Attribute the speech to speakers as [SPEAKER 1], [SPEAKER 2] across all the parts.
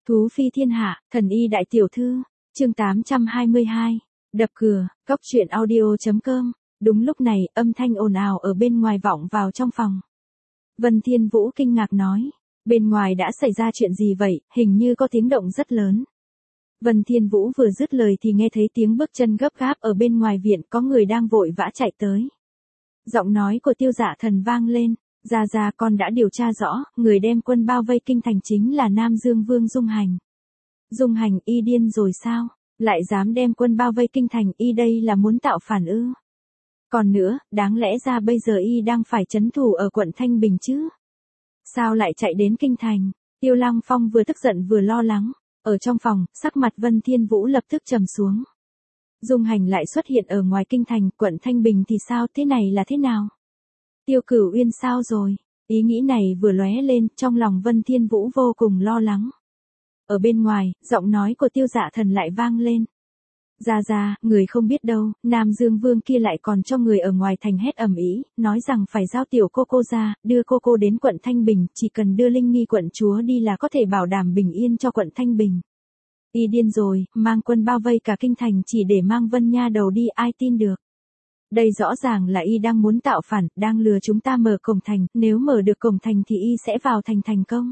[SPEAKER 1] Thú phi thiên hạ, thần y đại tiểu thư, chương 822, đập cửa, góc truyện audio.com. Đúng lúc này, âm thanh ồn ào ở bên ngoài vọng vào trong phòng. Vân Thiên Vũ kinh ngạc nói, bên ngoài đã xảy ra chuyện gì vậy, hình như có tiếng động rất lớn. Vân Thiên Vũ vừa dứt lời thì nghe thấy tiếng bước chân gấp gáp ở bên ngoài viện, có người đang vội vã chạy tới. Giọng nói của Tiêu Dạ Thần vang lên, Gia con đã điều tra rõ, người đem quân bao vây kinh thành chính là Nam Dương Vương Dung Hành. Dung Hành, y điên rồi sao? Lại dám đem quân bao vây kinh thành, y đây là muốn tạo phản ư? Còn nữa, đáng lẽ ra bây giờ y đang phải trấn thủ ở quận Thanh Bình chứ? Sao lại chạy đến kinh thành? Tiêu Lăng Phong vừa tức giận vừa lo lắng. Ở trong phòng, sắc mặt Vân Thiên Vũ lập tức trầm xuống. Dung Hành lại xuất hiện ở ngoài kinh thành, quận Thanh Bình thì sao, thế này là thế nào? Tiêu Cửu Uyên sao rồi? Ý nghĩ này vừa lóe lên, trong lòng Vân Thiên Vũ vô cùng lo lắng. Ở bên ngoài, giọng nói của Tiêu Dạ Thần lại vang lên. Gia, người không biết đâu, Nam Dương Vương kia lại còn cho người ở ngoài thành hét ầm ĩ, nói rằng phải giao tiểu cô ra, đưa cô đến quận Thanh Bình, chỉ cần đưa Linh Nghi quận chúa đi là có thể bảo đảm bình yên cho quận Thanh Bình. Y điên rồi, mang quân bao vây cả kinh thành chỉ để mang Vân Nha đầu đi, ai tin được. Đây rõ ràng là y đang muốn tạo phản, đang lừa chúng ta mở cổng thành, nếu mở được cổng thành thì y sẽ vào thành thành công.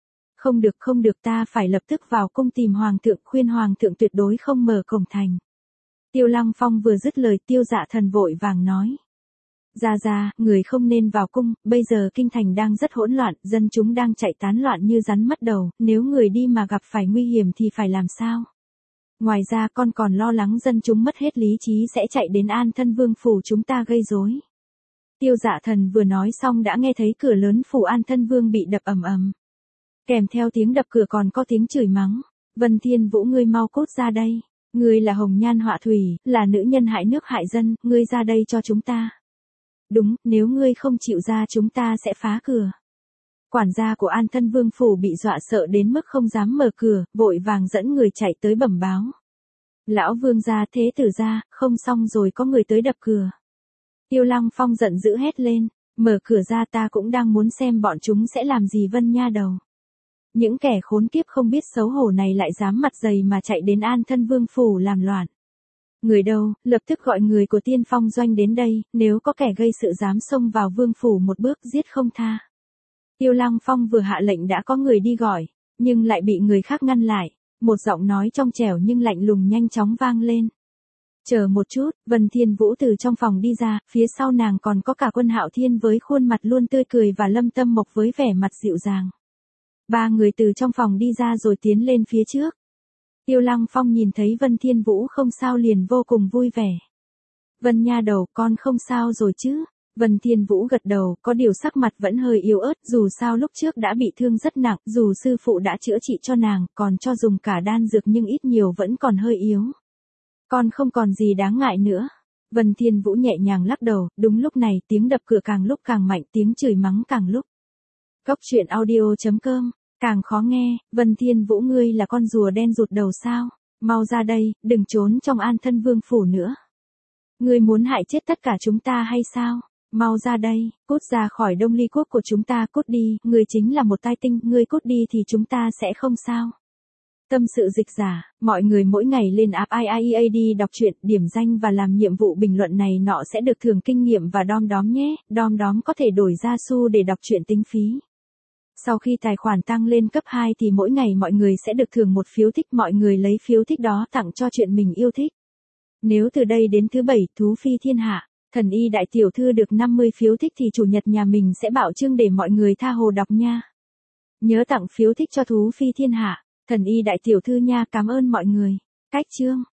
[SPEAKER 1] Không được, ta phải lập tức vào cung tìm hoàng thượng, khuyên hoàng thượng tuyệt đối không mở cổng thành. Tiêu Lăng Phong vừa dứt lời, Tiêu Dạ Thần vội vàng nói. Gia, người không nên vào cung, bây giờ kinh thành đang rất hỗn loạn, dân chúng đang chạy tán loạn như rắn mất đầu, nếu người đi mà gặp phải nguy hiểm thì phải làm sao? Ngoài ra con còn lo lắng dân chúng mất hết lý trí sẽ chạy đến An Thân Vương phủ chúng ta gây rối. Tiêu Dạ Thần vừa nói xong đã nghe thấy cửa lớn phủ An Thân Vương bị đập ầm ầm. Kèm theo tiếng đập cửa còn có tiếng chửi mắng. Vân Thiên Vũ, ngươi mau cút ra đây. Ngươi là hồng nhan họa thủy, là nữ nhân hại nước hại dân, ngươi ra đây cho chúng ta. Đúng, nếu ngươi không chịu ra chúng ta sẽ phá cửa. Quản gia của An Thân Vương phủ bị dọa sợ đến mức không dám mở cửa, vội vàng dẫn người chạy tới bẩm báo. Lão Vương gia, thế tử gia, không xong rồi, có người tới đập cửa. Tiêu Lăng Phong giận dữ hét lên, mở cửa ra, ta cũng đang muốn xem bọn chúng sẽ làm gì Vân Nha đầu. Những kẻ khốn kiếp không biết xấu hổ này lại dám mặt dày mà chạy đến An Thân Vương phủ làm loạn. Người đâu, lập tức gọi người của Tiên Phong doanh đến đây, nếu có kẻ gây sự dám xông vào vương phủ một bước giết không tha. Tiêu Lăng Phong vừa hạ lệnh đã có người đi gọi, nhưng lại bị người khác ngăn lại, một giọng nói trong trẻo nhưng lạnh lùng nhanh chóng vang lên. Chờ một chút, Vân Thiên Vũ từ trong phòng đi ra, phía sau nàng còn có cả Quân Hạo Thiên với khuôn mặt luôn tươi cười và Lâm Tâm Mộc với vẻ mặt dịu dàng. Ba người từ trong phòng đi ra rồi tiến lên phía trước. Tiêu Lăng Phong nhìn thấy Vân Thiên Vũ không sao liền vô cùng vui vẻ. Vân Nha đầu, con không sao rồi chứ? Vân Thiên Vũ gật đầu, có điều sắc mặt vẫn hơi yếu ớt, dù sao lúc trước đã bị thương rất nặng, dù sư phụ đã chữa trị cho nàng, còn cho dùng cả đan dược nhưng ít nhiều vẫn còn hơi yếu. Con không còn gì đáng ngại nữa. Vân Thiên Vũ nhẹ nhàng lắc đầu, đúng lúc này tiếng đập cửa càng lúc càng mạnh, tiếng chửi mắng càng lúc. Góc truyện audio.com, càng khó nghe. Vân Thiên Vũ, ngươi là con rùa đen rụt đầu sao? Mau ra đây, đừng trốn trong An Thân Vương phủ nữa. Ngươi muốn hại chết tất cả chúng ta hay sao? Mau ra đây, cút ra khỏi Đông Ly quốc của chúng ta, cút đi, ngươi chính là một tai tinh, ngươi cút đi thì chúng ta sẽ không sao. Tâm sự dịch giả, mọi người mỗi ngày lên app IIEAD đọc truyện, điểm danh và làm nhiệm vụ bình luận này nọ sẽ được thưởng kinh nghiệm và đom đóm nhé, đom đóm có thể đổi ra xu để đọc truyện tính phí. Sau khi tài khoản tăng lên cấp 2 thì mỗi ngày mọi người sẽ được thưởng một phiếu thích, mọi người lấy phiếu thích đó tặng cho chuyện mình yêu thích. Nếu từ đây đến thứ 7, Thú Phi Thiên Hạ, thần y đại tiểu thư được 50 phiếu thích thì chủ nhật nhà mình sẽ bạo chương để mọi người tha hồ đọc nha. Nhớ tặng phiếu thích cho Thú Phi Thiên Hạ, thần y đại tiểu thư nha, cảm ơn mọi người. Cách chương